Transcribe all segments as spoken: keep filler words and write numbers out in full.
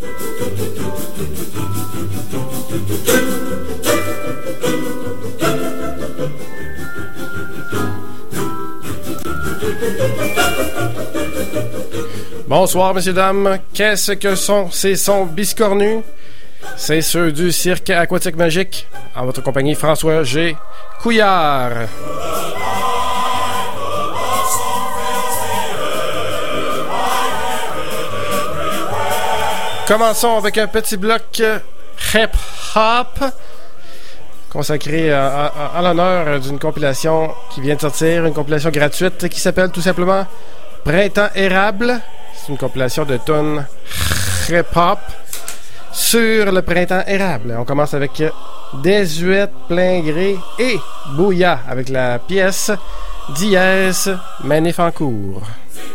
Bonsoir, messieurs, dames. Qu'est-ce que sont ces sons biscornus? C'est ceux du cirque aquatique magique. En votre compagnie, François G. Couillard. Commençons avec un petit bloc hip-hop consacré à, à, à l'honneur d'une compilation qui vient de sortir, une compilation gratuite qui s'appelle tout simplement Printemps érable. C'est une compilation de tunes hip-hop sur le printemps érable. On commence avec Désuète, Plein Gré et Bouya avec la pièce Dièse, Manif en cours.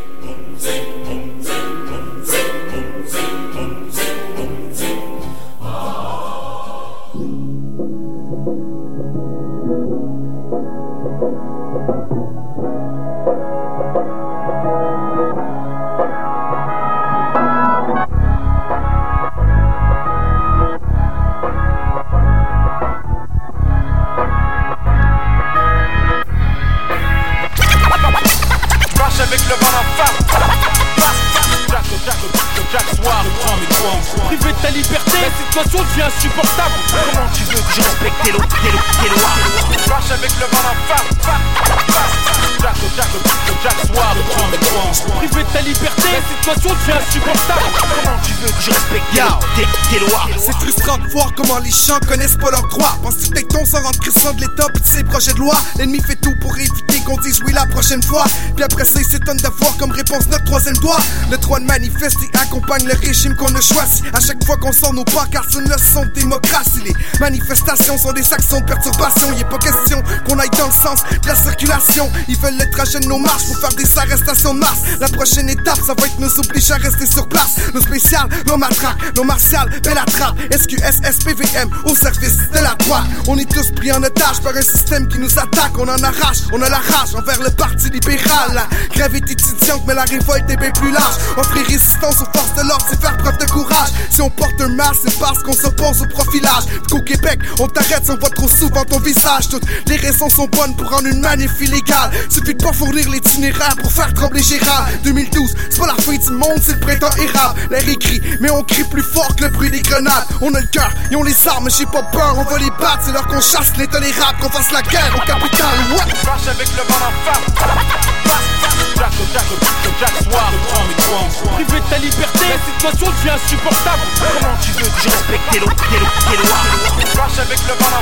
Avec le vent en face, Jack, Jack, Jack, soir, prends mes droits. Privé de ta liberté, la situation devient insupportable. Comment tu veux que je respecte tes, lo- tes, lo- tes lois? Marche avec le vent en face, Jack, Jack, Jack, soir, prends mes droits. Privé de ta liberté, la situation devient insupportable. Comment tu veux que je respecte tes, lo- tes, tes lois? C'est frustrant de voir comment les gens connaissent pas leur droit. Penses-tu que ton sans rendre Christian de l'État pis de ses projets de loi? L'ennemi fait tout pour éviter qu'on dise oui la prochaine fois. Puis après ça, il s'étonne d'avoir comme réponse notre troisième doigt. Le droit de manifester accompagne le régime qu'on a choisi. À chaque fois qu'on sort nos pancartes, c'est une leçon de démocratie. Les manifestations sont des actions de perturbation. Il est pas question qu'on aille dans le sens de la circulation. Ils veulent le trajet de nos marches pour faire des arrestations de masse. La prochaine étape, ça va être nous obliger à rester sur place. Nos spéciales, nos matraques, nos martiales, belle attrape. S Q S, S P V M, au service de la droite. On est tous pris en otage par un système qui nous attaque. On en arrache, on a la rage envers le parti libéral. La grève est étudiante, mais la révolte est bien plus large. Offrir résistance aux forces de l'ordre, c'est faire preuve de courage. Si on porte un masque, c'est parce qu'on s'oppose au profilage. Qu'au Québec, on t'arrête si on voit trop souvent ton visage. Toutes les raisons sont bonnes pour rendre une manif illégale. Suffit de pas fournir l'itinéraire pour faire trembler Gérard. deux mille douze, c'est pas la fin du monde, c'est le printemps érable. L'air est gris, mais on crie plus fort que le bruit des grenades. On a le cœur, ils ont les armes, j'ai pas peur, on va les battre. C'est l'heure qu'on chasse l'intolérable, qu'on fasse la guerre au capital. Ouais. Marche avec le vent en face, Jack, Jack, Jack, soir, prends mes droits. Privé de ta liberté, la situation devient insupportable. Comment tu veux que je respecte tes, lo- tes, lo- tes lois? Marche avec le vent en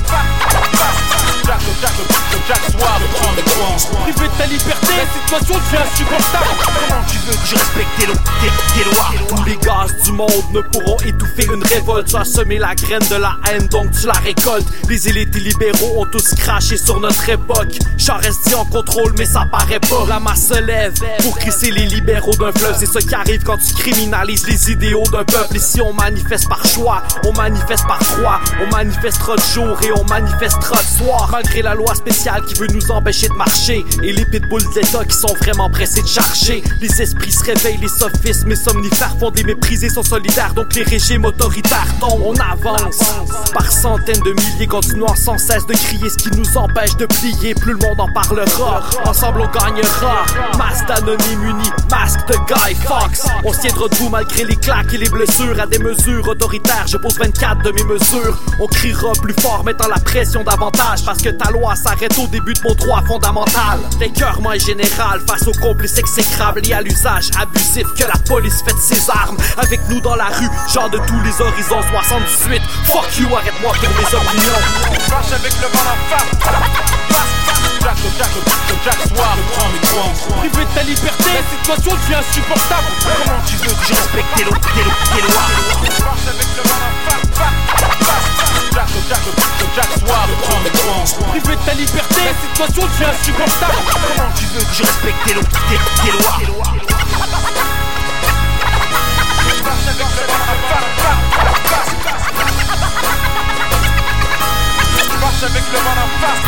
face, Jack, Jack, Jack, soir, prends mes droits. Privé de ta liberté, la situation devient insupportable. Comment tu veux que je respecte tes, lo- tes, tes lois? Tous les gaz du monde ne pourront étouffer une révolte. Tu as semé la graine de la haine, donc tu la récoltes. Les élites libéraux ont tous craché sur notre époque. Charest dit en contrôle, mais ça paraît pas. La masse se lève pour crisser les libéraux d'un fleuve. C'est ce qui arrive quand tu criminalises les idéaux d'un peuple. Et si on manifeste par choix, on manifeste par droit. On manifestera de jour et on manifestera de soir. Malgré la loi spéciale qui veut nous empêcher de marcher. Et les pitbulls d'État qui sont vraiment pressés de charger. Les esprits se réveillent, les sophismes et somnifères font des méprisés, sont solidaires. Donc les régimes autoritaires tombent, on avance. Par centaines de milliers, continuant sans cesse de crier ce qui nous empêche de plier. Plus le monde en parlera, ensemble on gagnera. Masque d'anonyme uni, masque de Guy Fawkes. On se tiendra debout malgré les claques et les blessures. À des mesures autoritaires, je pose vingt-quatre de mes mesures. On criera plus fort, mettant la pression davantage. Parce que ta loi s'arrête au début de mon droit fondamental. L'écœurement est général face aux complices exécrables et à l'usage abusif que la police fait de ses armes. Avec nous dans la rue, genre de tous les horizons. Soixante-dix-huit, fuck you, arrête-moi pour mes opinions. Marche avec le vent en face, Jack, Jack, Jack, soir, prends mes droits. Privé de ta liberté, la situation devient insupportable. Comment tu veux que je respecte tes, lo- tes, lo- tes lois? Marche avec le vent en face, Jack, Jack, Jack, soir, prends mes droits. Privé de ta liberté, la situation devient insupportable. Comment tu veux que je respecte tes, lo- tes, tes lois? Marche avec le vent en face, marche avec le vent en face.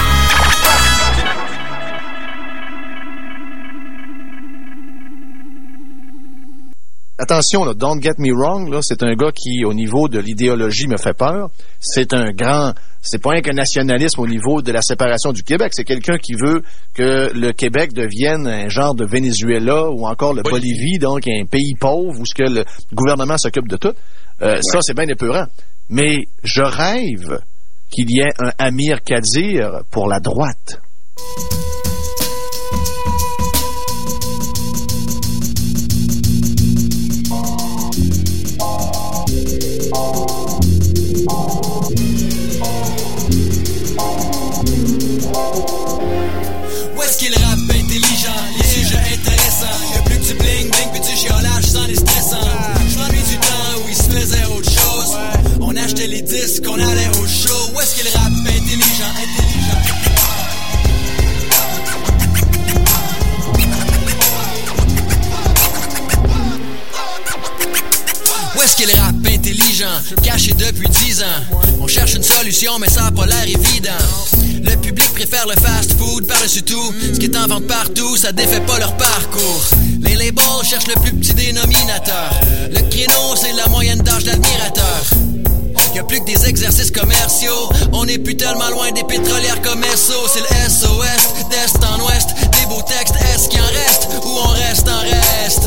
attention, là, don't get me wrong, là, c'est un gars qui, au niveau de l'idéologie, me fait peur. C'est un grand... C'est pas un que nationalisme au niveau de la séparation du Québec. C'est quelqu'un qui veut que le Québec devienne un genre de Venezuela ou encore le Bolivie, donc un pays pauvre où ce que le gouvernement s'occupe de tout. Euh, ouais. Ça, c'est bien épeurant. Mais je rêve qu'il y ait un Amir Kadir pour la droite. Où est-ce qu'il rappe intelligent, les sujets intéressants? Y'a plus que du bling bling puis du chiolage sans les stressants. J'm'ennuie du temps où il se faisait autre chose. On achetait les disques, on allait au show. Où est-ce qu'il rappe intelligent, intelligent? Où est-ce qu'il rappe intelligent, caché depuis dix ans? On cherche une solution mais ça a pas l'air évident. Le public préfère le fast-food par-dessus tout. Ce qui est en vente partout, ça défait pas leur parcours. Les labels cherchent le plus petit dénominateur. Le créneau, c'est la moyenne d'âge d'admirateur. Y'a plus que des exercices commerciaux. On n'est plus tellement loin des pétrolières comme S O. C'est le S O S, d'est en ouest. Des beaux textes, est-ce qu'il en reste? Ou on reste en reste?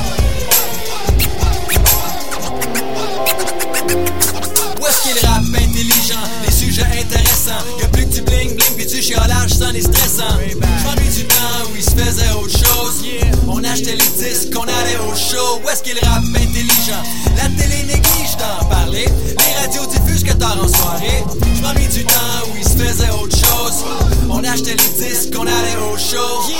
Où est-ce qu'il rappe intelligent, les sujets intéressants? Y'a plus que du bling bling pis du chiolage sans les stressants. J'm'ennuie du temps où il se faisait autre chose. On achetait les disques, on allait au show. Où est-ce qu'il rappe intelligent? La télé néglige d'en parler. Les radios diffusent que tard en soirée. J'm'ennuie du temps où il se faisait autre chose. On achetait les disques, on allait au show.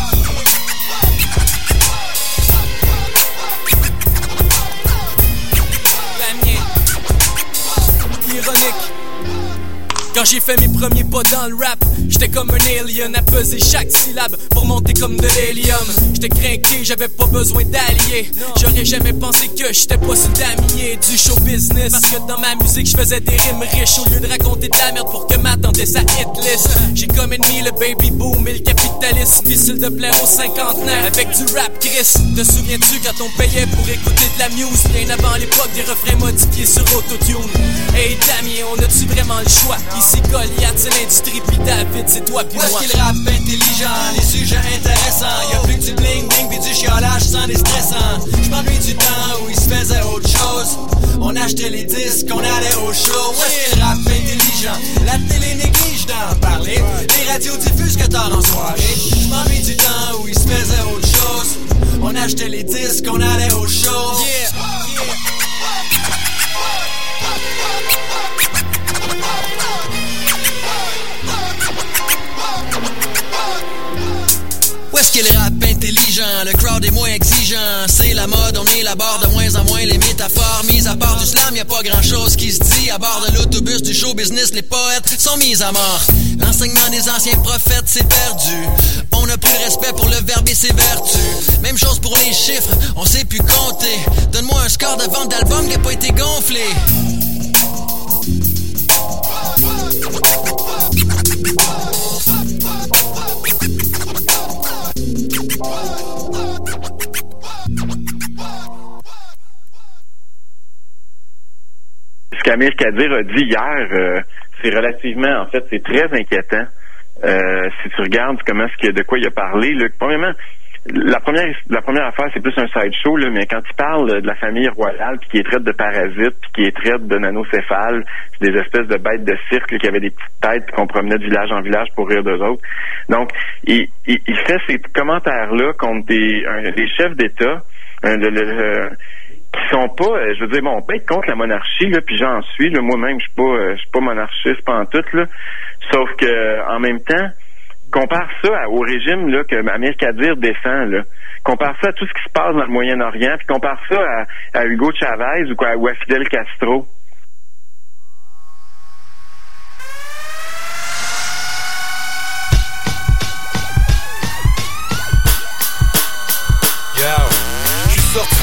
Ironique. Quand j'ai fait mes premiers pas dans le rap, j'étais comme un alien à peser chaque syllabe pour monter comme de l'hélium. J'étais craqué, j'avais pas besoin d'alliés. J'aurais jamais pensé que j'étais pas sur damier du show business. Parce que dans ma musique, je faisais des rimes riches au lieu de raconter de la merde pour que m'attendait sa hit list. J'ai comme ennemi le baby boom et le capitalisme. Difficile de plaire aux cinquantenaires avec du rap Chris. Te souviens-tu quand on payait pour écouter de la muse? Bien avant l'époque des refrains modifiés sur autotune. Hey Damien, on a-tu vraiment le choix? Ici Goliath, c'est l'industrie pis David, c'est toi pis moi. Où est-ce qu'il rappe intelligent, les sujets intéressants? Y'a plus que du bling bling pis du chiolage sans les stressants. J'm'ennuie du temps où il se faisait autre chose. On achetait les disques, on allait au show. Où est-ce qu'il rappe intelligent? La télé néglige d'en parler. Les radios diffusent que tard en soirée. J'm'ennuie du temps où il se faisait autre chose. On achetait les disques, on allait au show. Yeah, yeah. Où est-ce qu'il rappe intelligent? Le crowd est moins exigeant. C'est la mode, on élabore de moins en moins les métaphores. Mis à part du slam, y'a pas grand chose qui se dit. À bord de l'autobus du show business, les poètes sont mis à mort. L'enseignement des anciens prophètes s'est perdu. On n'a plus de respect pour le verbe et ses vertus. Même chose pour les chiffres, on sait plus compter. Donne-moi un score de vente d'album qui a pas été gonflé. Ce qu'Amir Kadir a dit hier, euh, c'est relativement, en fait, c'est très inquiétant. Euh, si tu regardes comment ce qu'il, de quoi il a parlé, là, premièrement, la première, la première affaire, c'est plus un sideshow, là, mais quand il parle de la famille royale, puis qui est traite de parasites, puis qui est traite de nanocéphales, c'est des espèces de bêtes de cirque là, qui avaient des petites têtes qu'on promenait de village en village pour rire d'eux autres. Donc, il, il, il fait ces commentaires-là contre des, un, des chefs d'État, un, le, le, le, qui sont pas, euh, je veux dire, bon, on peut être contre la monarchie, là, puis j'en suis, là, moi-même, je suis pas, euh, je suis pas monarchiste, pas en tout, là, sauf que, en même temps, compare ça à, au régime, là, que Amir Kadir défend, là, compare ça à tout ce qui se passe dans le Moyen-Orient, puis compare ça à, à Hugo Chavez ou, quoi, ou à Fidel Castro. Yo, je suis sorti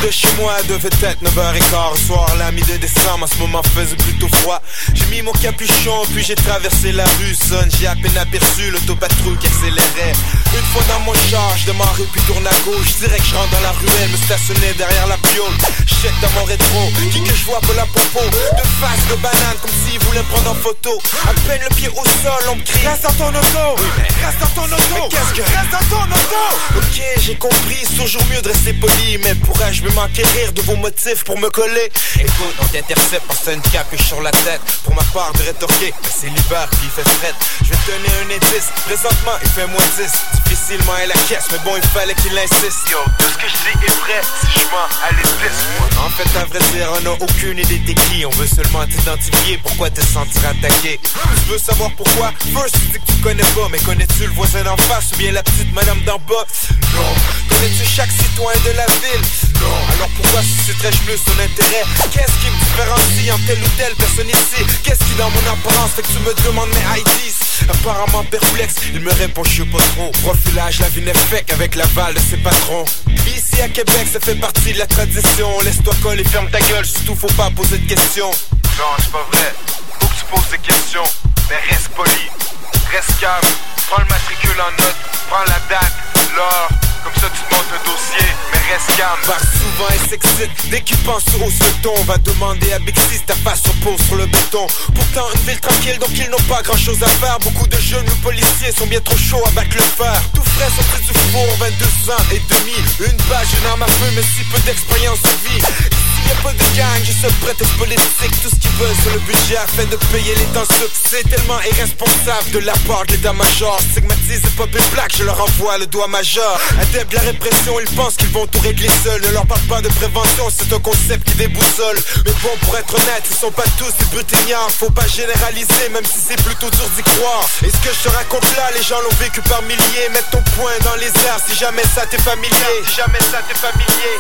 de chez moi devait être neuf heures quinze. Soir, la mi-de décembre, en ce moment faisait plutôt froid. J'ai mis mon capuchon, puis j'ai traversé la rue. Son, j'ai à peine aperçu l'autopatrouille qui accélérait. Une fois dans mon char, je démarre puis tourne à gauche. Direct, je rentre dans la ruelle, me stationnais derrière la piole. Je check dans mon rétro, qui que je vois pas la popo. De face de banane, comme s'il voulait me prendre en photo. À peine le pied au sol, on me crie reste dans ton auto, oui, mais reste dans ton auto. Mais qu'est-ce que reste dans ton auto? Ok, j'ai compris, c'est toujours mieux de rester poli. Mais pourrais-je me m'enquérir de vos motifs pour me coller? Écoute, on t'intercepte parce que t'as une capuche sur la tête. Pour ma part de rétorquer, mais c'est l'hiver puis il fait fret. Je vais te donner un indice, présentement il fait moins dix. Difficilement à la caisse, mais bon il fallait qu'il insiste. Yo, tout ce que je dis est vrai, si je mens, allez dis-moi. En fait, à vrai dire, on n'a aucune idée t'es qui. On veut seulement t'identifier, pourquoi te sentir attaqué. Tu veux savoir pourquoi? First, tu dis que tu connais pas, mais connais-tu le voisin d'en face ou bien la petite madame d'en bas? Non. Connais-tu chaque citoyen de la ville? Non. Alors pourquoi susciterais-je plus ton intérêt? Qu'est-ce qui me différencie en telle ou telle personne ici? Qu'est-ce qui dans mon apparence fait que tu me demandes mes I Ds? Apparemment perplexe, il me répond je sais pas trop. Profilage, la vie n'est faite qu'avec l'aval de ses patrons. Ici à Québec, ça fait partie de la tradition. Laisse-toi coller, ferme ta gueule, surtout faut pas poser de questions. Non, c'est pas vrai, faut que tu poses des questions. Mais reste poli, reste calme. Prends le matricule en note, prends la date, l'heure. Comme ça tu montes un dossier, mais reste calme. Bah souvent elle s'excite, dès qu'il pense au secton. On va demander à Big Six ta face repose sur le béton. Pourtant une ville tranquille donc ils n'ont pas grand chose à faire. Beaucoup de jeunes ou policiers sont bien trop chauds à battre le fer. Tout frais sorti du four, vingt-deux ans et demi. Une page, une arme à feu mais si peu d'expérience de vie. Ici y'a pas de gang, j'ai ce prétexte politique. Tout ce qu'ils veulent c'est le budget afin de payer les temps sup. C'est tellement irresponsable de la part de l'état-major. Stigmatise les pop et black, je leur envoie le doigt majeur. De la répression, ils pensent qu'ils vont tout régler seuls. Ne leur parle pas de prévention, c'est un concept qui déboussole. Mais bon, pour être honnête, ils sont pas tous des brutaignards. Faut pas généraliser, même si c'est plutôt dur d'y croire. Et ce que je te raconte là, les gens l'ont vécu par milliers. Mets ton poing dans les airs si jamais ça t'est familier. Si jamais ça t'est familier.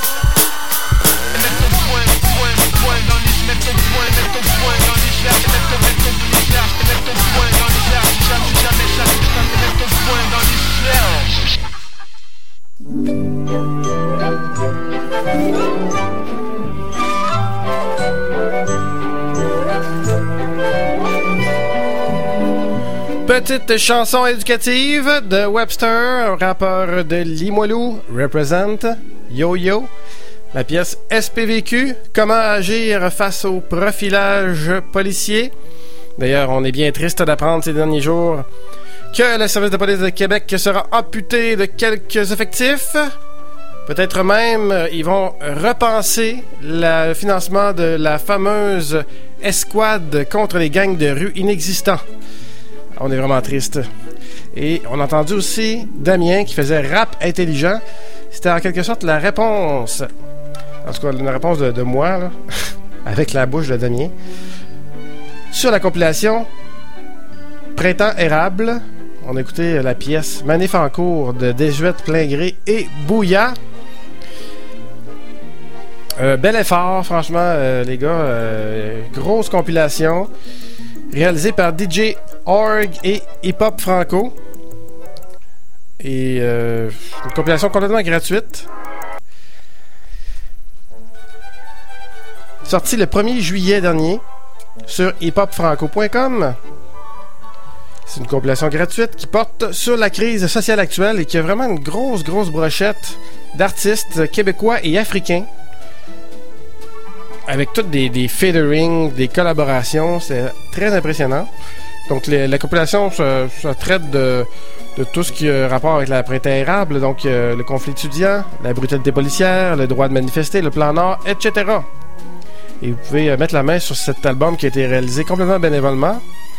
Mets ton poing, poing, poing dans les airs. Mets ton poing, mets ton poing dans les airs. Mets ton, mets ton, mets ton poing dans les airs. Si jamais, si jamais ça t'est familier. Mets ton poing dans les airs. Petite chanson éducative de Webster, rappeur de Limoilou, Represent, Yo Yo. La pièce S P V Q, comment agir face au profilage policier. D'ailleurs, on est bien triste d'apprendre ces derniers jours que le service de police de Québec sera amputé de quelques effectifs. Peut-être même, ils vont repenser le financement de la fameuse escouade contre les gangs de rue inexistants. On est vraiment triste. Et on a entendu aussi Damien qui faisait rap intelligent. C'était en quelque sorte la réponse, en tout cas une réponse de, de moi, là, avec la bouche de Damien, sur la compilation Printemps érable. On a écouté la pièce Manif en cours de Désuète Plein Gré et Bouillat. Euh, bel effort, franchement, euh, les gars. Euh, grosse compilation réalisée par D J Org et Hip Hop Franco. Et euh, une compilation complètement gratuite. Sortie le premier juillet dernier sur hip hop franco point com. C'est une compilation gratuite qui porte sur la crise sociale actuelle et qui a vraiment une grosse, grosse brochette d'artistes québécois et africains. Avec toutes des, des featuring, des collaborations. C'est très impressionnant. Donc, les, la compilation se, se traite de, de tout ce qui a rapport avec la printemps érable. Donc, euh, le conflit étudiant, la brutalité policière, le droit de manifester, le plan Nord, et cetera. Et vous pouvez euh, mettre la main sur cet album qui a été réalisé complètement bénévolement.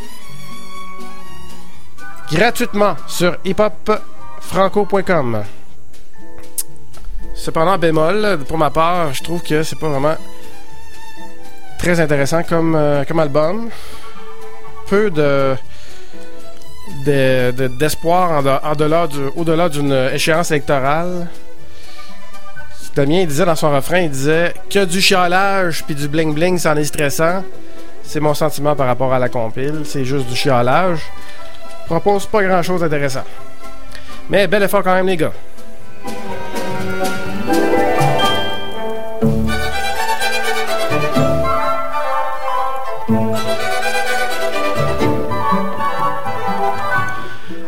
Gratuitement sur hip hop franco point com. Cependant, bémol, pour ma part, je trouve que c'est pas vraiment très intéressant comme, euh, comme album. Peu de, de, de d'espoir en de, en delà du, au-delà d'une échéance électorale. Damien il disait dans son refrain, il disait que du chialage puis du bling bling, c'en est stressant. C'est mon sentiment par rapport à la compile, c'est juste du chialage. Propose pas grand chose d'intéressant. Mais bel effort quand même les gars.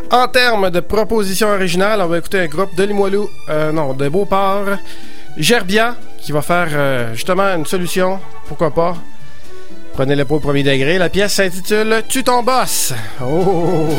En termes de proposition originale, on va écouter un groupe de Limoilou, euh, non, de Beauport, Gerbia, qui va faire euh, justement une solution, pourquoi pas. Prenez-le pas au premier degré. La pièce s'intitule « Tu ton boss ». Oh!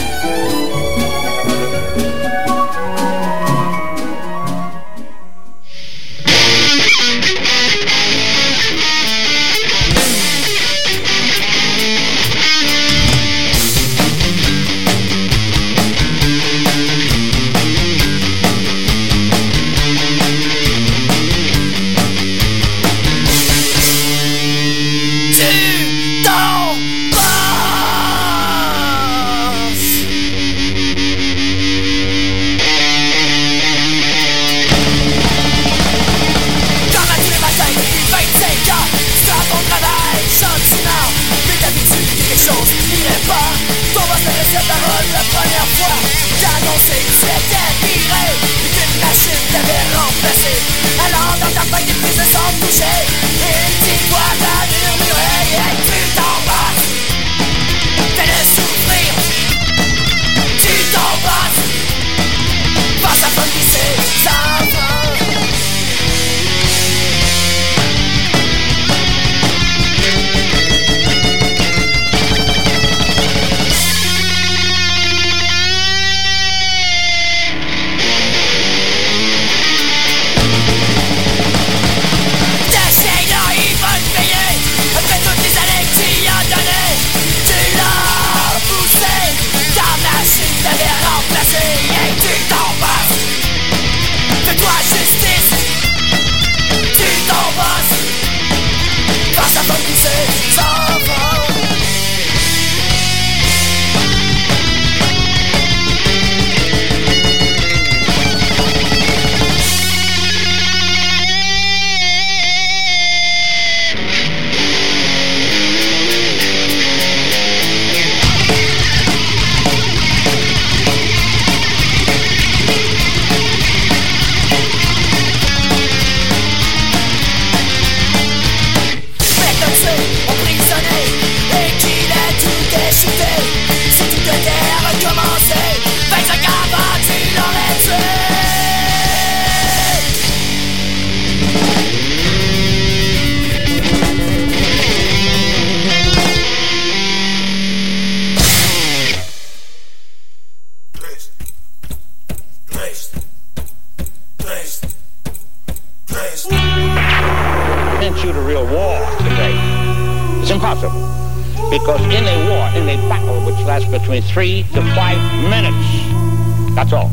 Between three to five minutes. That's all.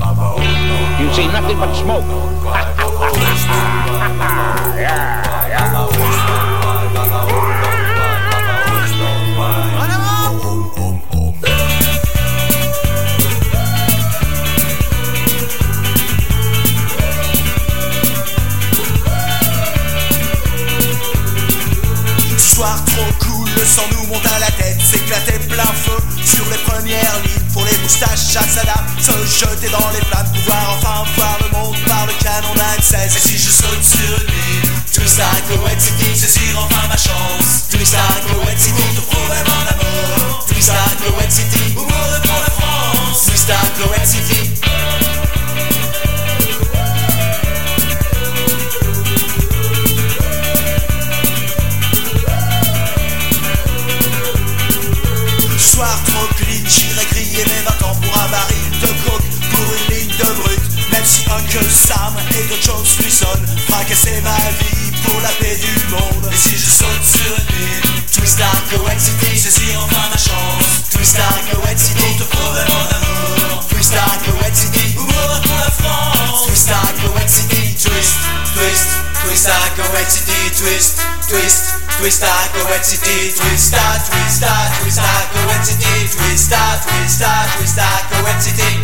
You see nothing but smoke. yeah, yeah. Soir trop cool, le sang nous monte à la tête, s'éclatait plein feu sur les premières lignes, pour les moustaches à Saddam, se jeter dans les flammes, pouvoir enfin voir le monde par le canon d'un M seize. Et si je saute sur une île, twist à Kuwait City, saisir enfin ma chance, twist à Kuwait City, pour te prouver mon amour, twist à Kuwait City, ou mourir pour la France, twist à Kuwait City. Soir trop clean, j'irai griller mes vingt ans pour un baril de coke, pour une ligne de brut. Même si Uncle Sam et de Jones Wilson fracassaient ma vie pour la paix du monde. Et si je saute sur une île, twist à Kuwait City, saisir enfin ma chance, twist à Kuwait City, pour te prouver mon amour, twist à Kuwait City, ou mourir pour la France, twist à Kuwait City, twist, twist, twist à Kuwait City, twist, twist. Twist à Kuwait City, twist à, twist à, twist à Kuwait City, twist à, twist à, twist à Kuwait City.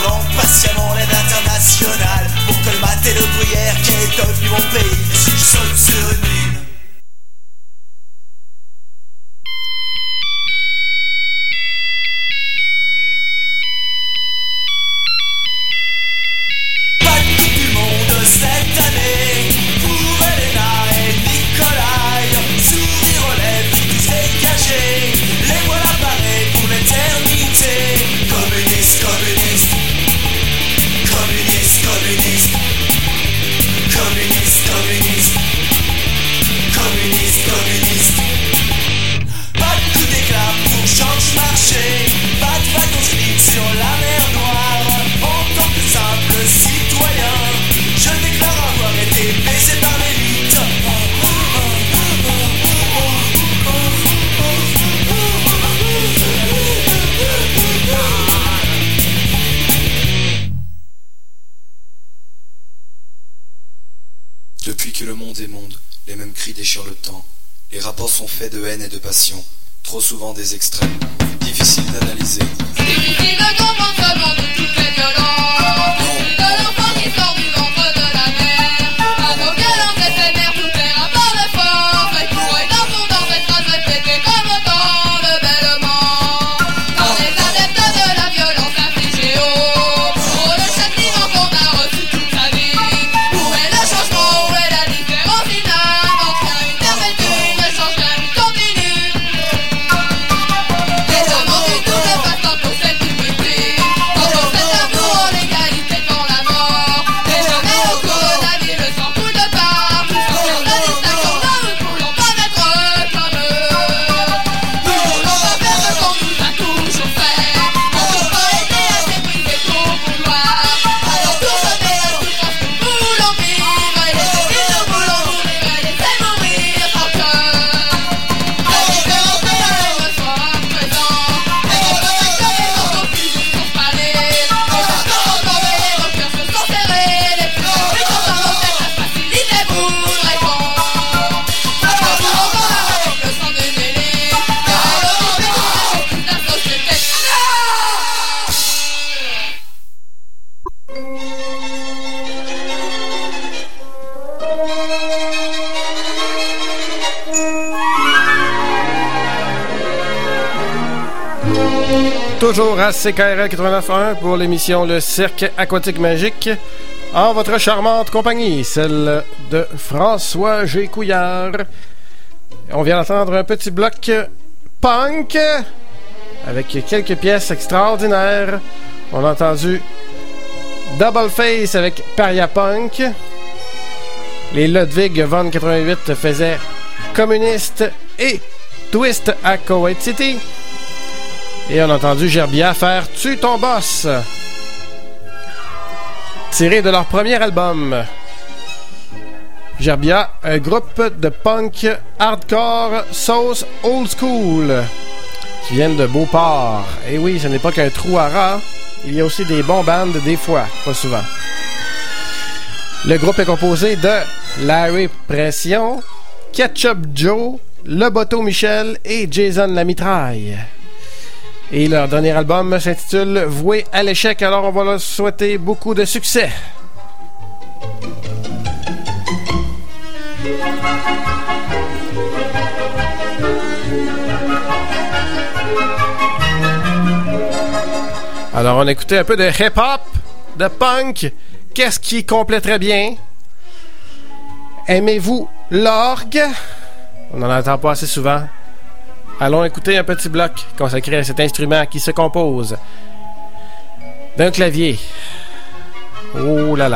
prolonge patiemment l'aide internationale pour colmater le gruyère qui est devenu mon pays. Et si je saute sur une mine, pas de coupe du monde cette année pour Elena et Nicolai. Sourire aux lèvres, tous dégagés, les voilà parés pour l'éternité. Communiste, communiste, communiste, communiste, communiste, communiste, communiste, communiste. Pas de coup d'éclat pour change marché, pas de wagon slip sur la mer Noire. En tant que simple citoyen, je déclare avoir été baisé par l'élite. Depuis que le monde est monde, les mêmes cris déchirent le temps. Les rapports sont faits de haine et de passion, trop souvent des extrêmes, difficiles d'analyser. Difficile de comprendre ce monde où tout est violent. De l'enfant qui sort du ventre de la mer, à nos violences éphémères, tous les rapports de force. Et pourrait dans son dans cette phrase répétée comme autant de bêlements. Dans les adeptes de la violence infligée au pour le châtiment qu'on a reçu toute sa vie. Où est le changement, où est la différence inhérente? Une perpétue ne change rien, il continue. Les amants du tout ne passent pas pour celle du mépris. Encore cet amour en égalité devant la mort. Et jamais au cours de la vie le sang coule de partout. Sans faire de distinction, nous ne voulons pas être comme eux. Nous voulons pas faire ce qu'on nous a toujours fait. On n'a pas été assez brisés pour vouloir. Alors tout donner la souffrance que nous voulons vivre. Et les filles nous voulons mourir et laisser mourir sans cœur. La différence de la haine soit présent. Et qu'on respecte les gens qu'on fusil sur palais. Et parce qu'on entend les requins se sont serrés. Les plus grands sont dans nos têtes, la facilité vous répond. Parce qu'on vous encore avec le sang d'une élite. Car elle occupe tous les jours toute la société. Toujours à C K R L quatre-vingt-neuf point un pour l'émission Le Cirque Aquatique Magique, en votre charmante compagnie, celle de François G. Couillard. On vient d'entendre un petit bloc punk avec quelques pièces extraordinaires. On a entendu Double Face avec Paria Punk. Les Ludwig von quatre-vingt-huit faisaient Communiste et Twist à Kuwait City. Et on a entendu Gerbia faire Tue ton boss, tiré de leur premier album. Gerbia, un groupe de punk hardcore sauce old school qui viennent de Beauport. Et oui, ce n'est pas qu'un trou à rats, il y a aussi des bons bands des fois, pas souvent. Le groupe est composé de Larry Pression, Ketchup Joe, Le Boto Michel et Jason Lamitraille. Et leur dernier album s'intitule Voué à l'échec, alors on va leur souhaiter beaucoup de succès. Alors on a écouté un peu de hip-hop, de punk. Qu'est-ce qui compléterait bien? Aimez-vous l'orgue? On n'en entend pas assez souvent. Allons écouter un petit bloc consacré à cet instrument qui se compose d'un clavier. Oh là là!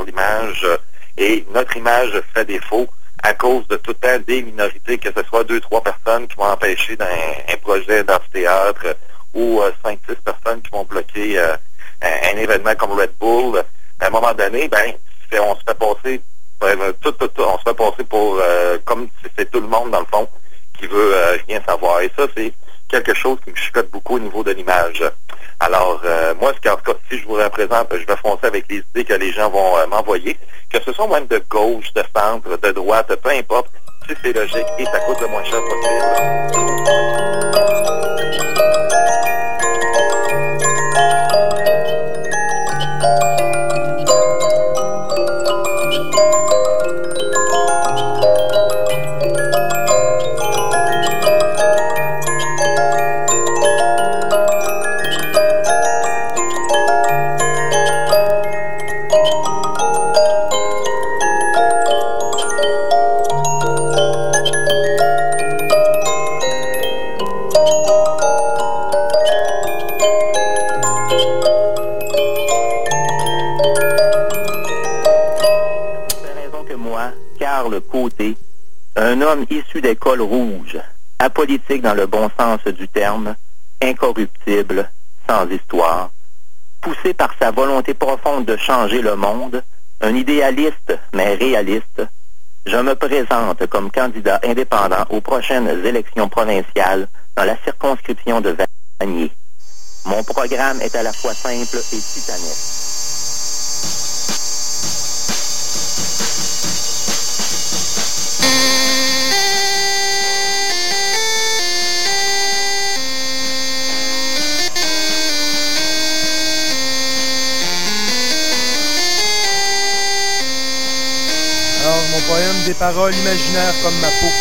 par l'image euh, et notre image fait défaut à cause de tout le temps des minorités, que ce soit deux, trois personnes qui vont empêcher d'un, un projet d'amphithéâtre euh, ou euh, cinq, six personnes qui vont bloquer euh, un, un événement comme Red Bull. À un moment donné, ben, c'est, on se fait passer, euh, tout, tout, tout, on se fait passer pour euh, comme si c'est tout le monde dans le fond qui veut euh, rien savoir. Et ça, c'est quelque chose qui me chicote beaucoup au niveau de l'image. Alors, euh, moi, en tout cas, si je vous représente, je vais foncer avec les idées que les gens vont euh, m'envoyer, que ce soit même de gauche, de centre, de droite, peu importe, si c'est logique et ça coûte le moins cher possible. Côté, un homme issu des cols rouges, apolitique dans le bon sens du terme, incorruptible, sans histoire, poussé par sa volonté profonde de changer le monde, un idéaliste mais réaliste, je me présente comme candidat indépendant aux prochaines élections provinciales dans la circonscription de Vanier. Mon programme est à la fois simple et titanesque. Mon poème des paroles imaginaires comme ma peau.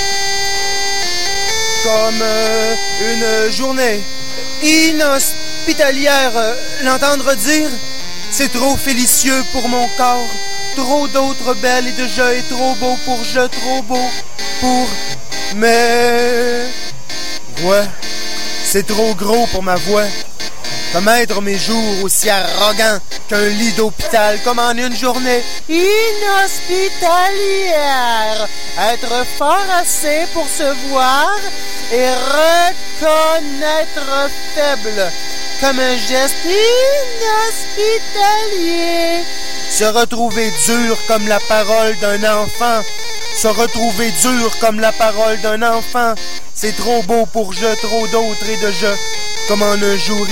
Comme euh, une journée inhospitalière, euh, l'entendre dire, c'est trop félicieux pour mon corps. Trop d'autres belles et de jeux et trop beau pour je, trop beau pour... Mais... Ouais, c'est trop gros pour ma voix. Comme être mes jours aussi arrogants qu'un lit d'hôpital, comme en une journée inhospitalière. Être fort assez pour se voir et reconnaître faible, comme un geste inhospitalier. Se retrouver dur comme la parole d'un enfant. Se retrouver dur comme la parole d'un enfant. C'est trop beau pour je, trop d'autres et de je. Comme en un jour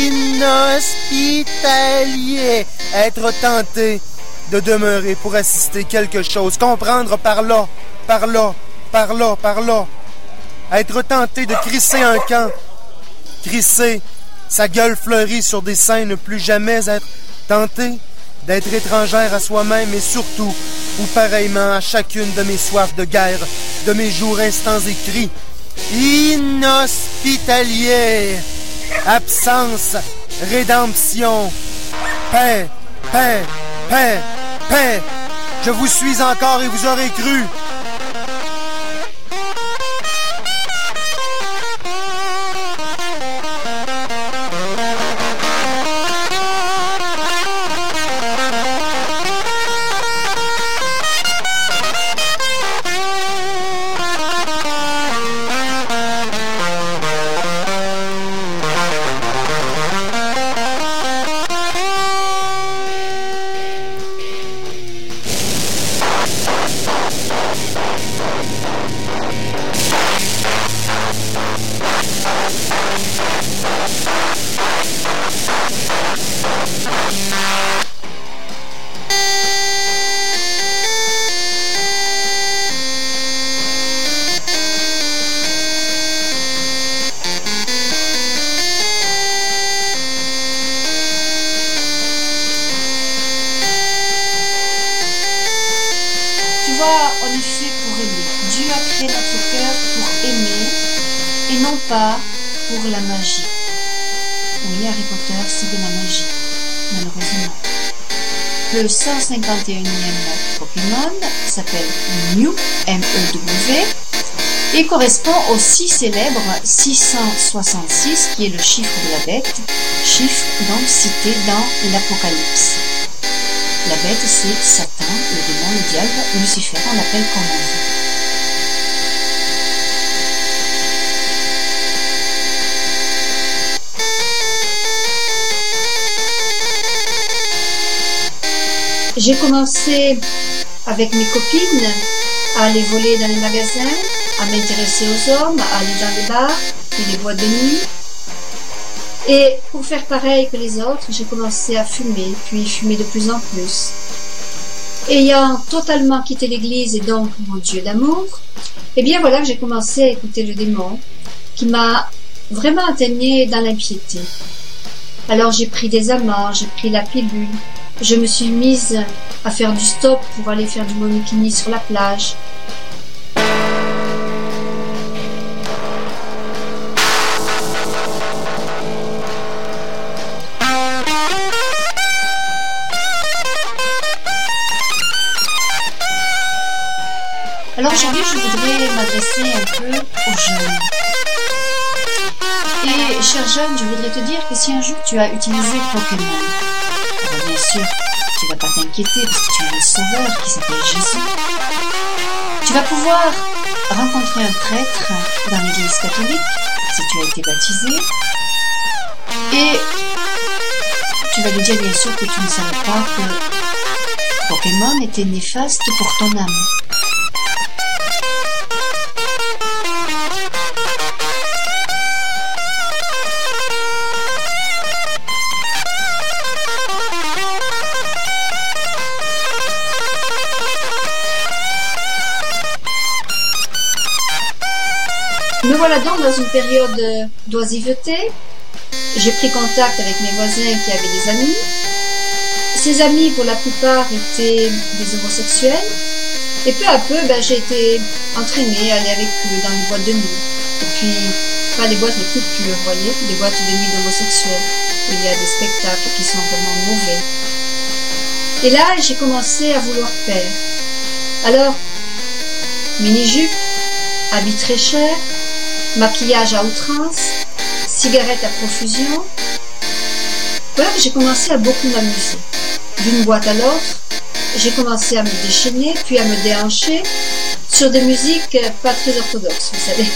inhospitalier, être tenté de demeurer pour assister quelque chose, comprendre par là, par là, par là, par là, être tenté de crisser un camp, crisser sa gueule fleurie sur des scènes, ne plus jamais être tenté d'être étrangère à soi-même et surtout, ou pareillement à chacune de mes soifs de guerre, de mes jours, instants écrits, inhospitalier. Absence, rédemption, paix, paix, paix, paix. Je vous suis encore et vous aurez cru. Pas pour la magie. Oui, Harry Potter, c'est de la magie, malheureusement. Le cent cinquante et unième Pokémon s'appelle Mew, M E W, et correspond au si célèbre six cent soixante-six, qui est le chiffre de la bête, chiffre donc cité dans l'Apocalypse. La bête, c'est Satan, le démon, le diable, Lucifer, on l'appelle comme on veut. J'ai commencé avec mes copines à aller voler dans les magasins, à m'intéresser aux hommes, à aller dans les bars, puis les boîtes de nuit. Et pour faire pareil que les autres, j'ai commencé à fumer, puis fumer de plus en plus. Ayant totalement quitté l'église et donc mon Dieu d'amour, eh bien voilà que j'ai commencé à écouter le démon, qui m'a vraiment entraînée dans l'impiété. Alors j'ai pris des amants, j'ai pris la pilule, je me suis mise à faire du stop pour aller faire du monokini sur la plage. Alors aujourd'hui, je voudrais m'adresser un peu aux jeunes. Et cher jeune, je voudrais te dire que si un jour tu as utilisé Pokémon, alors bien sûr, tu ne vas pas t'inquiéter parce que tu as un sauveur qui s'appelle Jésus. Tu vas pouvoir rencontrer un prêtre dans l'église catholique si tu as été baptisé. Et tu vas lui dire bien sûr que tu ne savais pas que Pokémon était néfaste pour ton âme. Me voilà donc dans une période d'oisiveté. J'ai pris contact avec mes voisins qui avaient des amis. Ces amis, pour la plupart, étaient des homosexuels. Et peu à peu, ben, j'ai été entraînée à aller avec eux dans les boîtes de nuit. Et puis, pas les boîtes les plus pures, vous voyez, des boîtes de nuit d'homosexuels, où il y a des spectacles qui sont vraiment mauvais. Et là, j'ai commencé à vouloir plaire. Alors, mini-jupe, habits très chers, maquillage à outrance, cigarettes à profusion. Voilà que j'ai commencé à beaucoup m'amuser. D'une boîte à l'autre, j'ai commencé à me déchaîner, puis à me déhancher sur des musiques pas très orthodoxes, vous savez.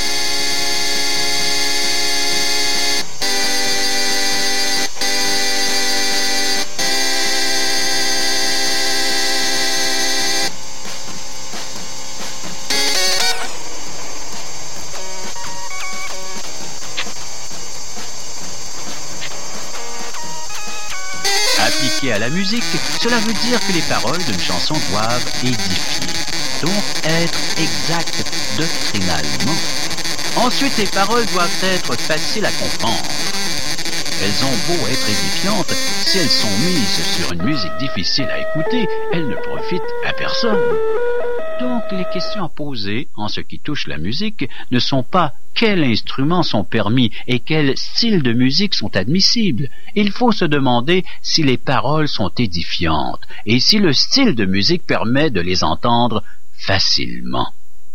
À la musique, cela veut dire que les paroles d'une chanson doivent édifier, donc être exactes doctrinalement. Ensuite, les paroles doivent être faciles à comprendre. Elles ont beau être édifiantes, si elles sont mises sur une musique difficile à écouter, elles ne profitent à personne. Donc, les questions à poser en ce qui touche la musique ne sont pas quels instruments sont permis et quels styles de musique sont admissibles. Il faut se demander si les paroles sont édifiantes et si le style de musique permet de les entendre facilement.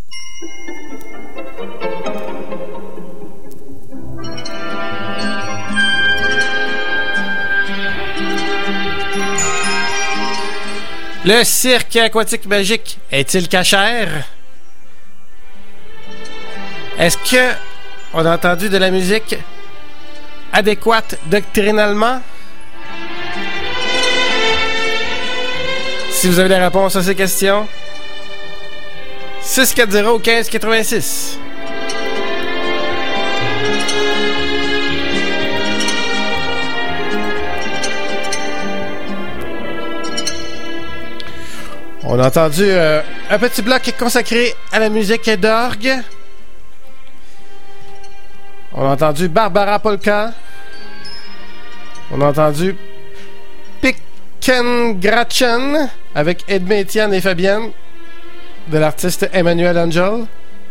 Le cirque aquatique magique est-il cachère? Est-ce que on a entendu de la musique adéquate doctrinalement? Si vous avez des réponses à ces questions, six quatre zéro quinze quatre-vingt-six. On a entendu euh, un petit bloc consacré à la musique d'orgue. On a entendu Barbara Polka. On a entendu Pickengratchen avec Edmé, Étienne et Fabienne de l'artiste Emmanuel Angel.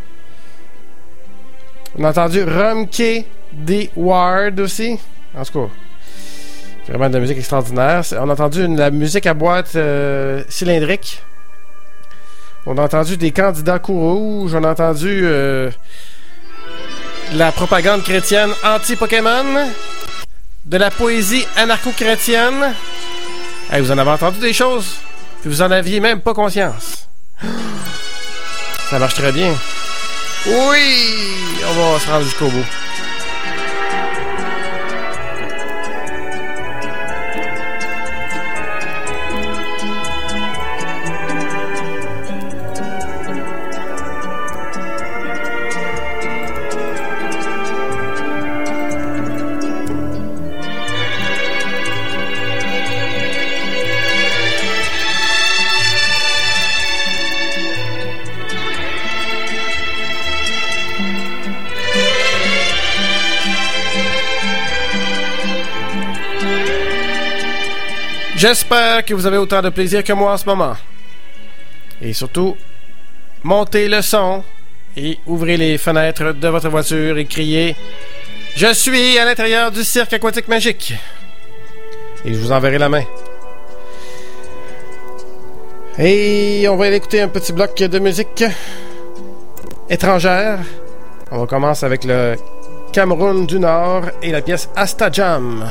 On a entendu Rumkey D. Ward aussi. En tout cas, vraiment de la musique extraordinaire. On a entendu une, la musique à boîte euh, cylindrique. On a entendu des candidats courrouges. On a entendu euh, la propagande chrétienne anti-Pokémon. De la poésie anarcho-chrétienne. Hey, vous en avez entendu des choses, puis vous en aviez même pas conscience. Ça marche très bien. Oui! On va se rendre jusqu'au bout. J'espère que vous avez autant de plaisir que moi en ce moment. Et surtout, montez le son et ouvrez les fenêtres de votre voiture et criez « Je suis à l'intérieur du cirque aquatique magique » et je vous enverrai la main. Et on va aller écouter un petit bloc de musique étrangère. On commence avec le Cameroun du Nord et la pièce Asta Jam.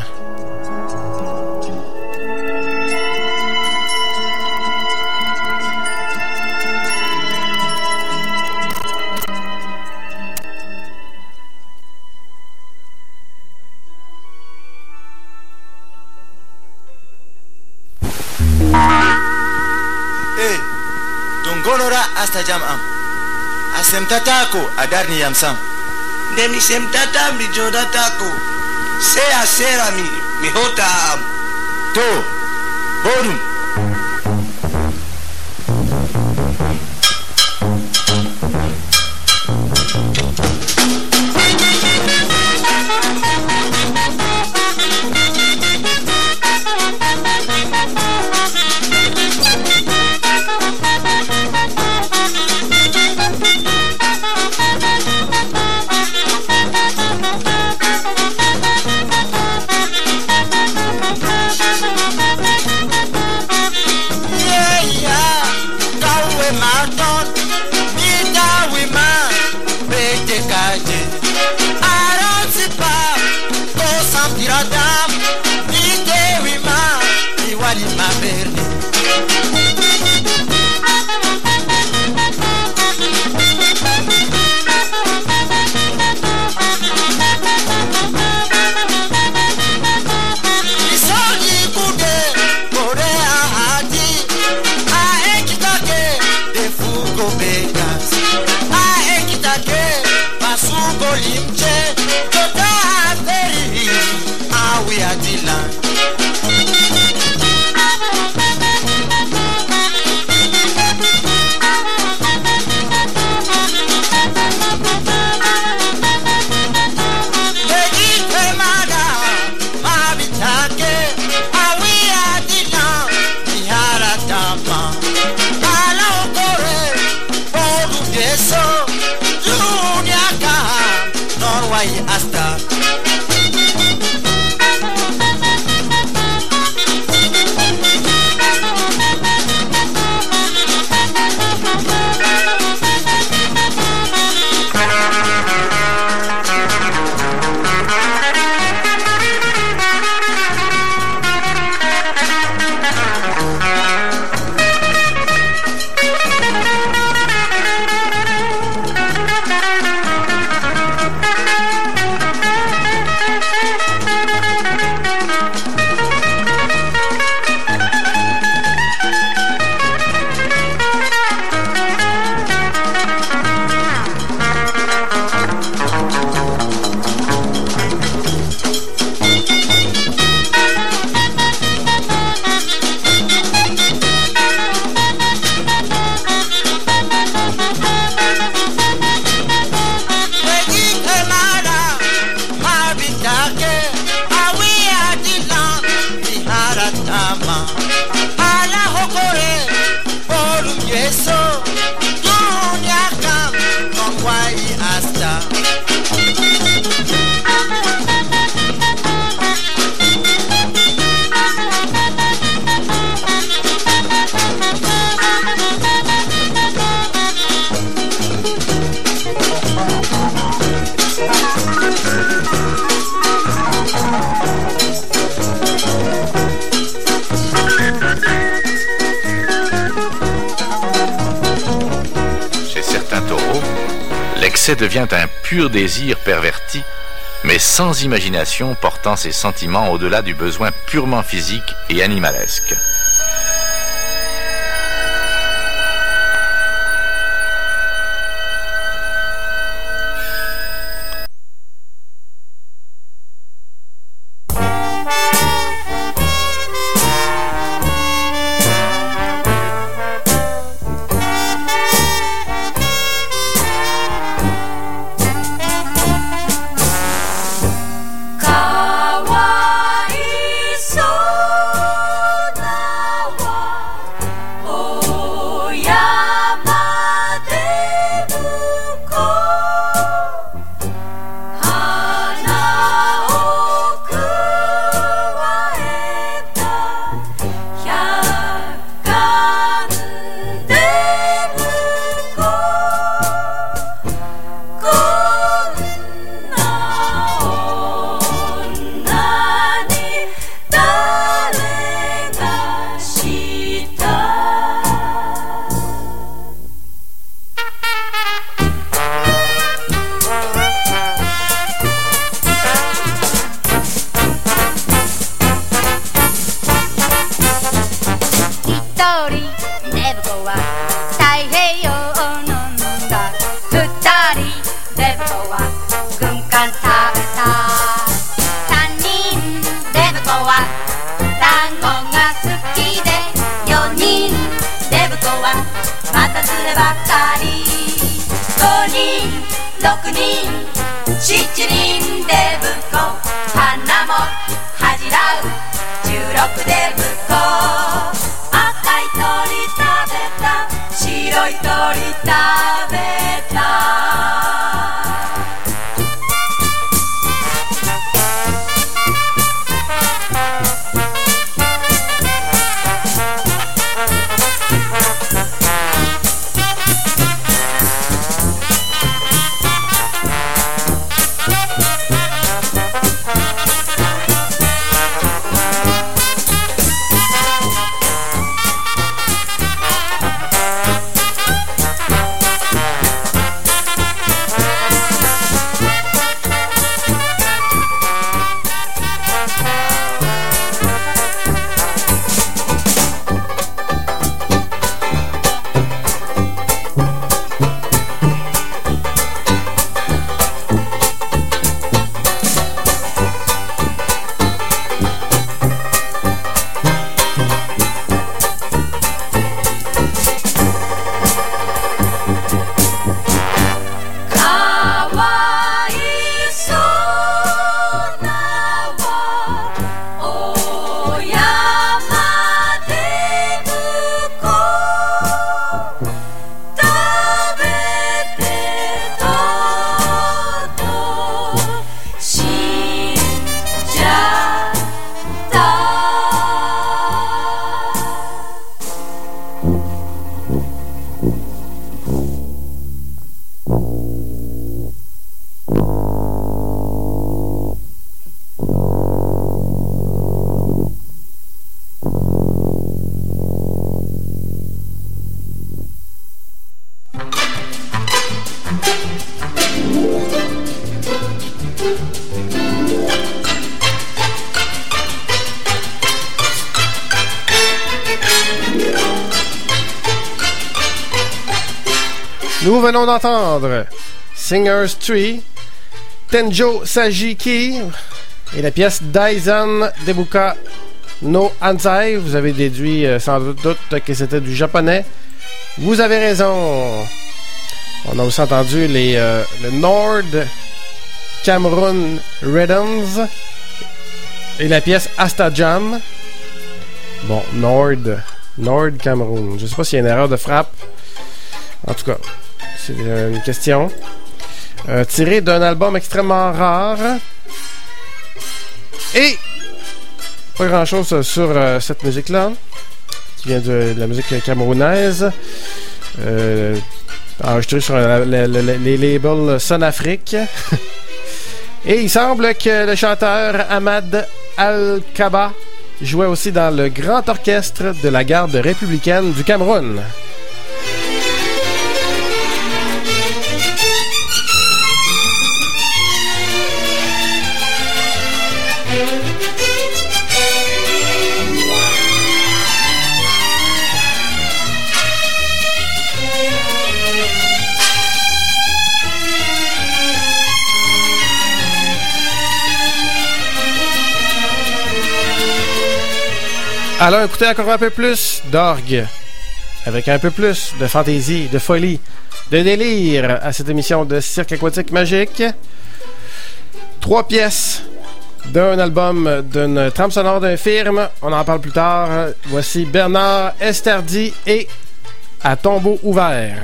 Asta jam am asemtatako adarni yamsam Demi semtata mi jodatako Sea sera mi mi hota am To Bodum l'excès devient un pur désir perverti, mais sans imagination, portant ses sentiments au-delà du besoin purement physique et animalesque. Nous venons d'entendre Singer's Tree, Tenjo Sajiki et la pièce Daisen Debuka no Anzai. Vous avez déduit euh, sans doute que c'était du japonais. Vous avez raison. On a aussi entendu les, euh, le Nord Cameroon Rhythms et la pièce Asta Jam. Bon, Nord, Nord Cameroon. Je sais pas s'il y a une erreur de frappe. En tout cas, c'est une question. Euh, tiré d'un album extrêmement rare. Et pas grand chose sur euh, cette musique-là, qui vient de, de la musique camerounaise. Euh, enregistré sur la, la, la, les labels Son Afrique. Et il semble que le chanteur Ahmad Al-Kaba jouait aussi dans le grand orchestre de la garde républicaine du Cameroun. Allons écouter encore un peu plus d'orgue, avec un peu plus de fantaisie, de folie, de délire à cette émission de Cirque Aquatique Magique. Trois pièces d'un album, d'une trame sonore d'un film. On en parle plus tard. Voici Bernard Estardi et À tombeau ouvert.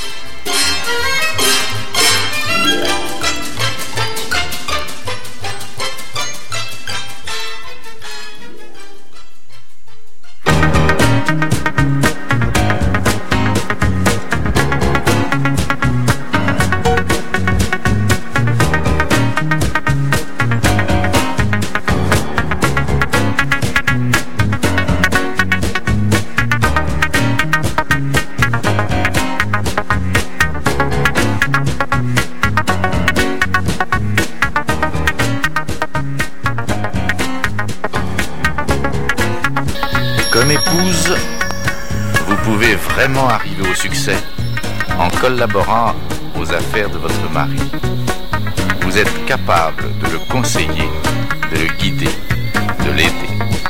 Comme épouse, vous pouvez vraiment arriver au succès en collaborant aux affaires de votre mari. Vous êtes capable de le conseiller, de le guider, de l'aider.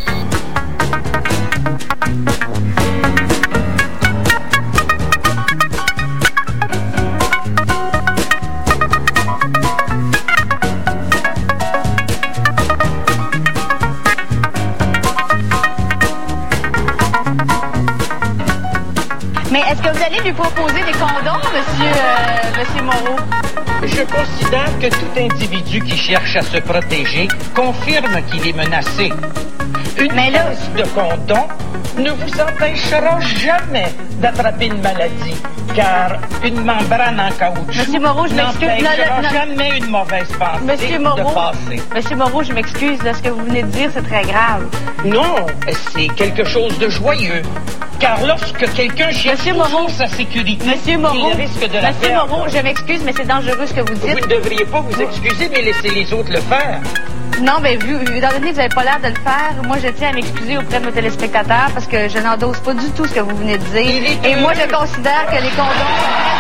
Mais est-ce que vous allez lui proposer des condoms, monsieur, euh, monsieur Moreau? Je considère que tout individu qui cherche à se protéger confirme qu'il est menacé. Une pièce de condom ne vous empêchera jamais d'attraper une maladie, car une membrane en caoutchouc Monsieur Moreau, je m'excuse. n'empêchera Non, non, non. jamais une mauvaise pensée Monsieur de Moreau, passer. Monsieur Moreau, je m'excuse. Là, ce que vous venez de dire, c'est très grave. Non, c'est quelque chose de joyeux. Car lorsque quelqu'un cherche toujours sa sécurité, Monsieur Moreau, il risque de la Monsieur perdre. Moreau, je m'excuse, mais c'est dangereux ce que vous dites. Vous ne devriez pas vous excuser, mais laisser les autres le faire. Non, mais vu, étant donné que vous n'avez pas l'air de le faire, moi, je tiens à m'excuser auprès de nos téléspectateurs parce que je n'endosse pas du tout ce que vous venez de dire. Et moi, je considère que les condoms...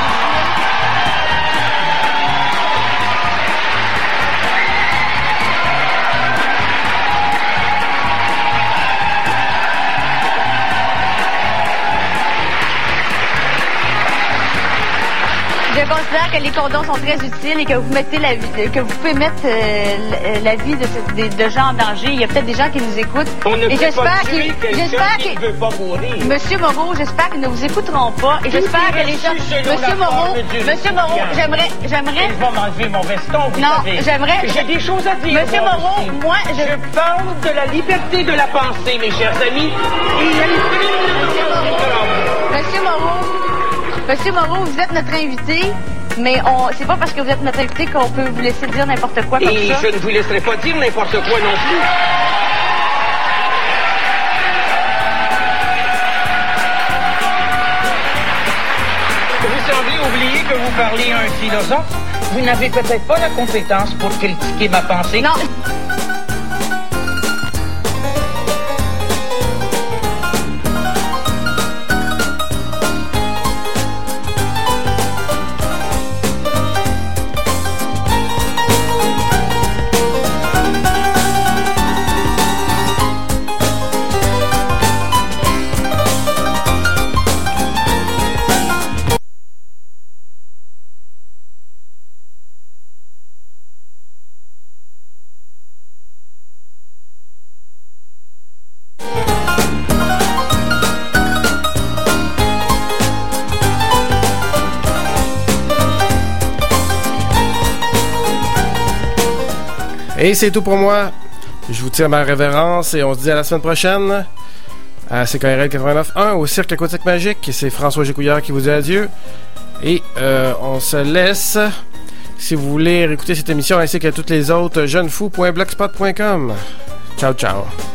Je considère que les condoms sont très utiles et que vous mettez la vie, que vous pouvez mettre euh, la vie de, de, de gens en danger. Il y a peut-être des gens qui nous écoutent. On ne et peut j'espère pas qu'ils, tuer quelqu'un j'espère qui qu'ils- ne veut pas mourir. Monsieur Moreau, j'espère qu'ils ne vous écouteront pas. Et Tout j'espère est que les gens. reçu selon Monsieur la Moreau, forme du Monsieur Moreau, récipient. j'aimerais, j'aimerais. Il va m'enlever mon veston, vous Non, savez. j'aimerais- J'ai des choses à dire. Monsieur moi Moreau, aussi. moi, je- Je parle de la liberté de la pensée, mes chers amis. Et elle Monsieur Moreau, Monsieur Moreau, vous êtes notre invité. Mais on, c'est pas parce que vous êtes notre invité qu'on peut vous laisser dire n'importe quoi comme Et ça. je ne vous laisserai pas dire n'importe quoi non plus. Vous semblez oublier que vous parlez à un philosophe. Vous n'avez peut-être pas la compétence pour critiquer ma pensée. Non. Et c'est tout pour moi. Je vous tiens ma révérence et on se dit à la semaine prochaine à C K R L quatre-vingt-neuf point un au Cirque Aquatique Magique. C'est François Gécouillard qui vous dit adieu. Et euh, on se laisse. Si vous voulez réécouter cette émission ainsi que toutes les autres, jeunefou point blogspot point com. Ciao, ciao.